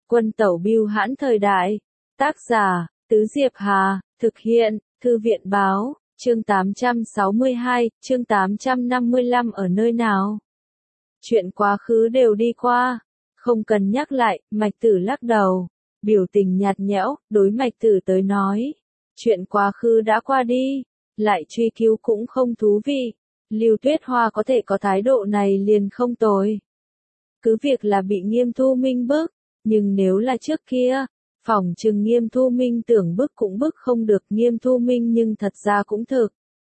Quân tẩu bưu hãn thời đại. Tác giả, Tứ Diệp Hà, thực hiện, Thư viện báo, chương 862, chương 855 ở nơi nào? Chuyện quá khứ đều đi qua, không cần nhắc lại, Mạch Tử lắc đầu, biểu tình nhạt nhẽo, đối Mạch Tử tới nói. Chuyện quá khứ đã qua đi, lại truy cứu cũng không thú vị. Lưu Tuyết Hoa có thể có thái độ này liền không tồi. Cứ việc là bị Nghiêm Thu Minh bức, nhưng nếu là trước kia, phỏng chừng Nghiêm Thu Minh tưởng bức cũng bức không được Nghiêm Thu Minh nhưng thật ra cũng thực.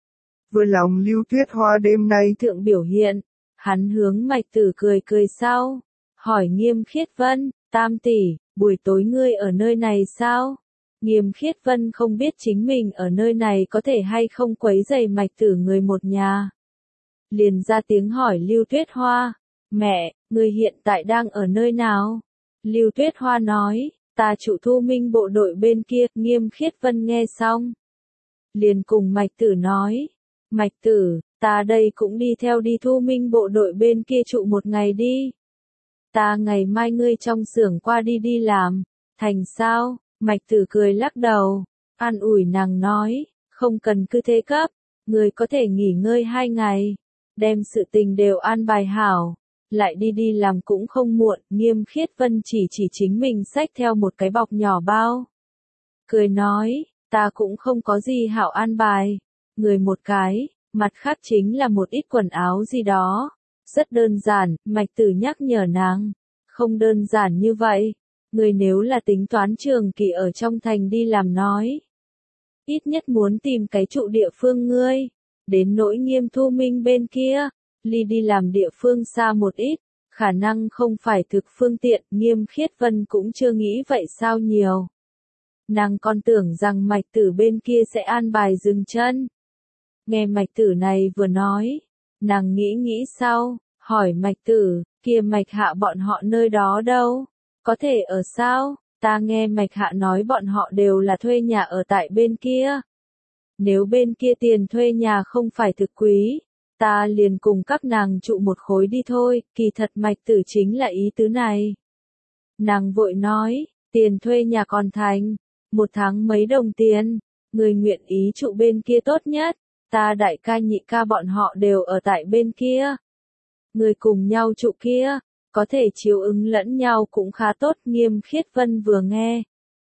Vừa lòng Lưu Tuyết Hoa đêm nay Thượng biểu hiện, hắn hướng Mạch Tử cười cười sau, hỏi Nghiêm Khiết Vân, Tam tỷ, buổi tối ngươi ở nơi này sao? Nghiêm Khiết Vân không biết chính mình ở nơi này có thể hay không quấy rầy Mạch Tử người một nhà. Liền ra tiếng hỏi Lưu Tuyết Hoa, mẹ, ngươi hiện tại đang ở nơi nào? Lưu Tuyết Hoa nói, ta trụ Thu Minh bộ đội bên kia. Nghiêm Khiết Vân nghe xong, liền cùng Mạch Tử nói, Mạch Tử, ta đây cũng đi theo đi Thu Minh bộ đội bên kia trụ một ngày đi. Ta ngày mai ngươi trong xưởng qua đi đi làm, thành sao? Mạch Tử cười lắc đầu, an ủi nàng nói, không cần cứ thế cấp, ngươi có thể nghỉ ngơi 2 ngày, đem sự tình đều an bài hảo, lại đi làm cũng không muộn. Nghiêm Khiết Vân chỉ chính mình xách theo một cái bọc nhỏ bao. Cười nói, ta cũng không có gì hảo an bài, người một cái, mặt khác chính là một ít quần áo gì đó. Rất đơn giản, Mạch Tử nhắc nhở nàng, không đơn giản như vậy, người nếu là tính toán trường kỳ ở trong thành đi làm nói. Ít nhất muốn tìm cái trụ địa phương ngươi, đến nỗi Nghiêm Thu Minh bên kia, ly đi làm địa phương xa một ít, khả năng không phải thực phương tiện. Nghiêm Khiết Vân cũng chưa nghĩ vậy sao nhiều. Nàng còn tưởng rằng Mạch Tử bên kia sẽ an bài dừng chân. Nghe Mạch Tử này vừa nói, nàng nghĩ sau, hỏi Mạch Tử, kia Mạch Hạ bọn họ nơi đó đâu? Có thể ở sao? Ta nghe Mạch Hạ nói bọn họ đều là thuê nhà ở tại bên kia. Nếu bên kia tiền thuê nhà không phải thực quý, ta liền cùng các nàng trụ một khối đi thôi. Kỳ thật Mạch Tử chính là ý tứ này. Nàng vội nói, tiền thuê nhà còn thành, 1 tháng mấy đồng tiền, người nguyện ý trụ bên kia tốt nhất, ta đại ca nhị ca bọn họ đều ở tại bên kia. Người cùng nhau trụ kia, có thể chiếu ứng lẫn nhau cũng khá tốt. Nghiêm Khiết Vân vừa nghe,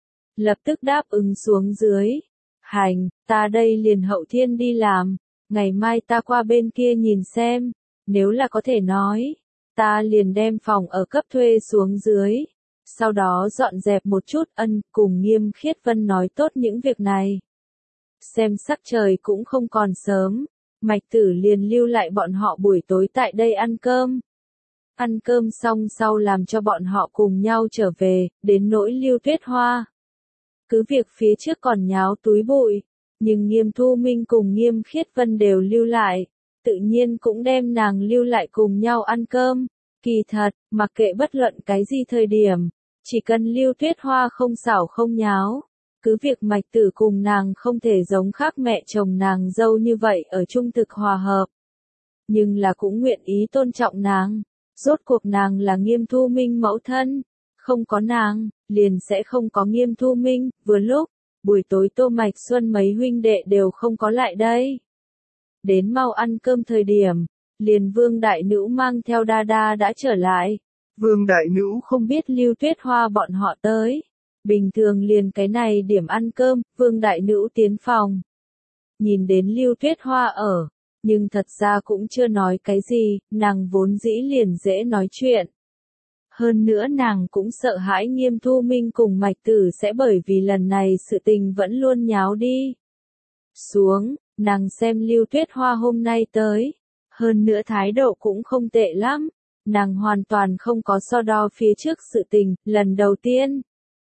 lập tức đáp ứng xuống dưới. Hành, ta đây liền hậu thiên đi làm, ngày mai ta qua bên kia nhìn xem, nếu là có thể nói, ta liền đem phòng ở cấp thuê xuống dưới, sau đó dọn dẹp một chút. Cùng Nghiêm Khiết Vân nói tốt những việc này. Xem sắc trời cũng không còn sớm, Mạch Tử liền lưu lại bọn họ buổi tối tại đây ăn cơm. Ăn cơm xong sau làm cho bọn họ cùng nhau trở về. Đến nỗi Lưu Tuyết Hoa, cứ việc phía trước còn nháo túi bụi, nhưng Nghiêm Thu Minh cùng Nghiêm Khiết Vân đều lưu lại, tự nhiên cũng đem nàng lưu lại cùng nhau ăn cơm. Kỳ thật, mặc kệ bất luận cái gì thời điểm, chỉ cần Lưu Tuyết Hoa không xảo không nháo, cứ việc Mạch Tử cùng nàng không thể giống khác mẹ chồng nàng dâu như vậy ở chung thực hòa hợp, nhưng là cũng nguyện ý tôn trọng nàng. Rốt cuộc nàng là Nghiêm Thu Minh mẫu thân, không có nàng, liền sẽ không có Nghiêm Thu Minh. Vừa lúc, buổi tối Tô Mạch Xuân mấy huynh đệ đều không có lại đây. Đến mau ăn cơm thời điểm, liền Vương Đại Nữ mang theo đa đa đã trở lại. Vương Đại Nữ không biết Lưu Tuyết Hoa bọn họ tới. Bình thường liền cái này điểm ăn cơm, Vương Đại Nữ tiến phòng. Nhìn đến Lưu Tuyết Hoa ở, nhưng thật ra cũng chưa nói cái gì, nàng vốn dĩ liền dễ nói chuyện. Hơn nữa nàng cũng sợ hãi Nghiêm Thu Minh cùng Mạch Tử sẽ bởi vì lần này sự tình vẫn luôn nháo đi xuống. Nàng xem Lưu Tuyết Hoa hôm nay tới, hơn nữa thái độ cũng không tệ lắm, nàng hoàn toàn không có so đo phía trước sự tình. Lần đầu tiên,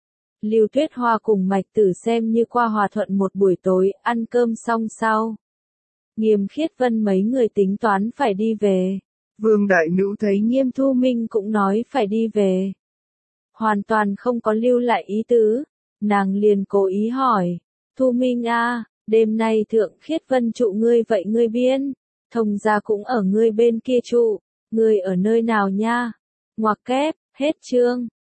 Lưu Tuyết Hoa cùng Mạch Tử xem như qua hòa thuận một buổi tối. Ăn cơm xong sau, Nghiêm Khiết Vân mấy người tính toán phải đi về. Vương Đại Nữ thấy Nghiêm Thu Minh cũng nói phải đi về, hoàn toàn không có lưu lại ý tứ. Nàng liền cố ý hỏi, Thu Minh a, đêm nay Thượng Khiết Vân trụ ngươi vậy ngươi biên, Thông gia cũng ở ngươi bên kia trụ, ngươi ở nơi nào nha? Ngoặc kép, hết chương.